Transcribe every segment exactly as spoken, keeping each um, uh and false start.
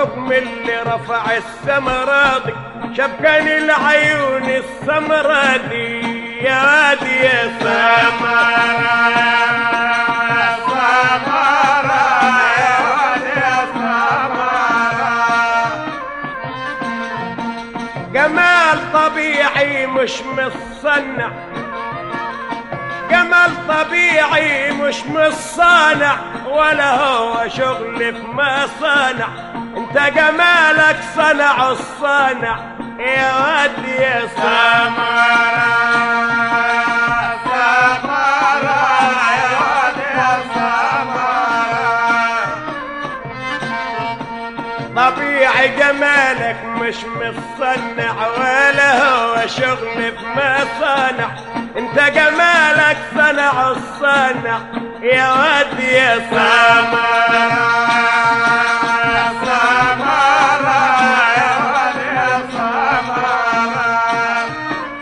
حكم اللي رفع السمراضي شاف كان العيون السمرادي يا وادي يا سمرة جمال طبيعي مش مصنع، جمال طبيعي مش مصانع، ولا هو شغل في مصانع، انت جمالك صنع الصانع يا واد يا سمرة سمرة يا واد يا سمرة. طبيعي جمالك مش مصنع، ولا هو شغل في مصانع، انت جمالك صنع الصانع يا واد يا سمرة سمرة يا واد يا سمرة.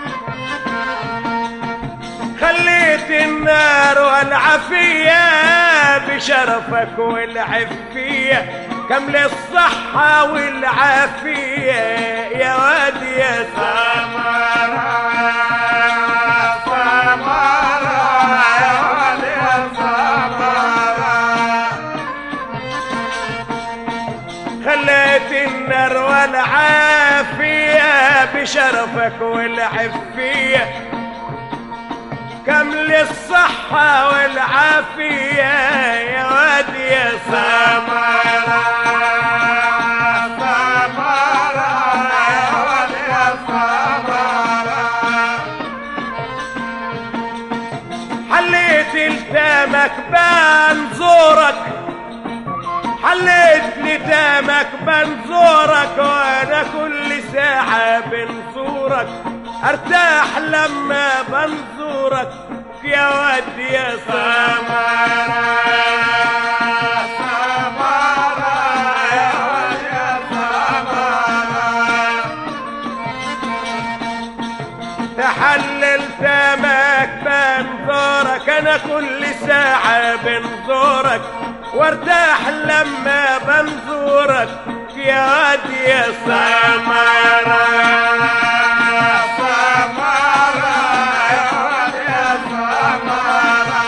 خليت النار والعافية بشرفك والعفية كمل الصحة والعافية يا واد يا سمرة سمرة يا واد يا سمرة. خليت النار والعافية بشرفك والعفية كمل الصحة والعافية يا واد يا سمرة سمرة يا واد يا سمرة. حليت التامك بنزورك، حليت لتامك بنزورك، وانا كل ساعة بنزورك ارتاح لما بنزورك يا واد يا سمرة سمرة يا واد يا سمرة. تحلل تامك بنزورك انا كل ساعة بنزورك وارتاح لما بنزورك يا واد يا سمرة سمرة يا واد يا سمرة.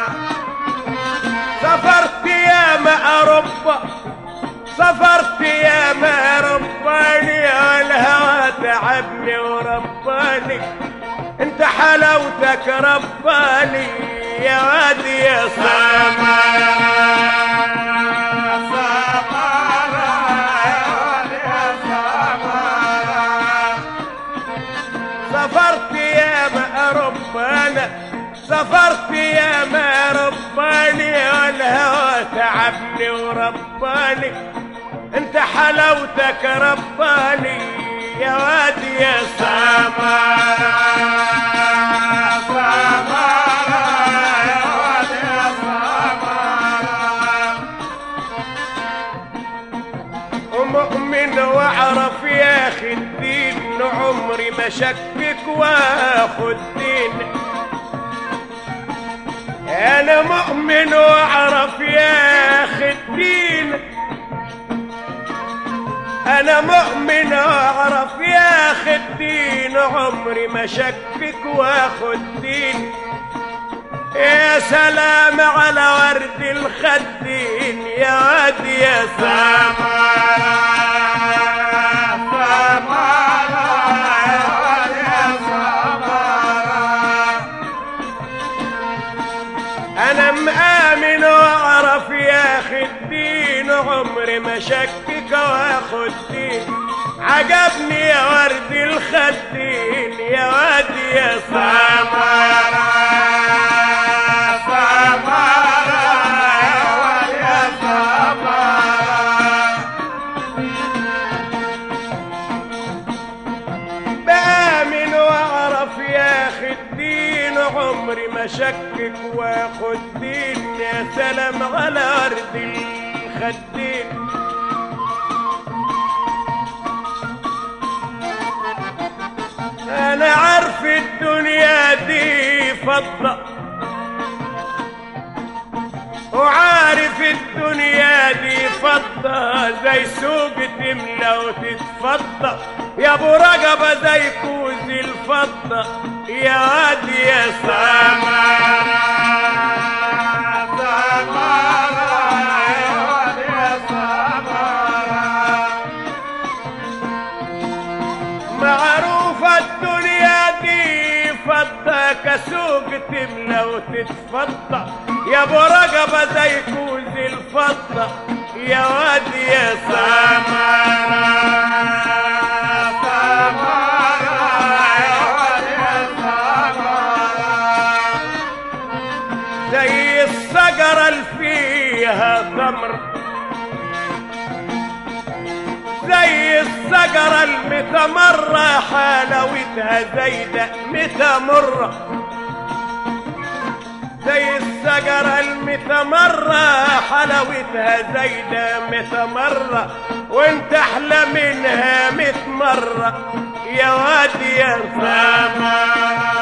سافرت يا ما أوروبا، سافرت يا ما رباني، الهوى تعبني ورباني، انت حلاوتك رباني يا واد يا سمرة سمرة يا واد يا سمرة. سافرت يا ما ربانا، سافرت يا ما رباني، والهوى تعبني ورباني، انت حلاوتك رباني يا واد يا سمرة سمرة يا واد يا سمرة. ومؤمن واعرف يا اخي الدين، عمري ما شكك واخد دين. انا مؤمن واعرف يا اخي الدين، انا مؤمن واعرف يا اخي الدين، عمري ما شكك واخد دين. يا سلام على ورد الخدين يا واد يا سمرة سمرة يا واد يا سمرة. انا مآمن واعرف يا اخي الدين، عمري ما شكك واخد دين. عجبني يا ورد الخدين يا واد يا سمرة سمرة يا واد يا سمرة. بآمن واعرف يا اخي الدين، عمري ما شكك واخد دين. يا سلام على ورد الخدين. انا عارف الدنيا دي فضة، وعارف الدنيا دي فضة زي سوق تملى وتتفضى يا ابو رقبة زي كوز الفضة يا واد يا سمرة سمرة يا واد يا سمرة. معروفة الدنيا دي فضة كسوق تملى وتتفضى يا ابو رقبة زي كوز الفضة يا واد يا سمرة سمرة يا واد يا سمرة. زي الشجرة اللي فيها تمر زي الشجرة المتمرة حلاوتها زايدة متمرة زي الشجرة المتمرة حلاوتها زايدة متمرة وانت احلى منها متمرة يا واد يا سمرة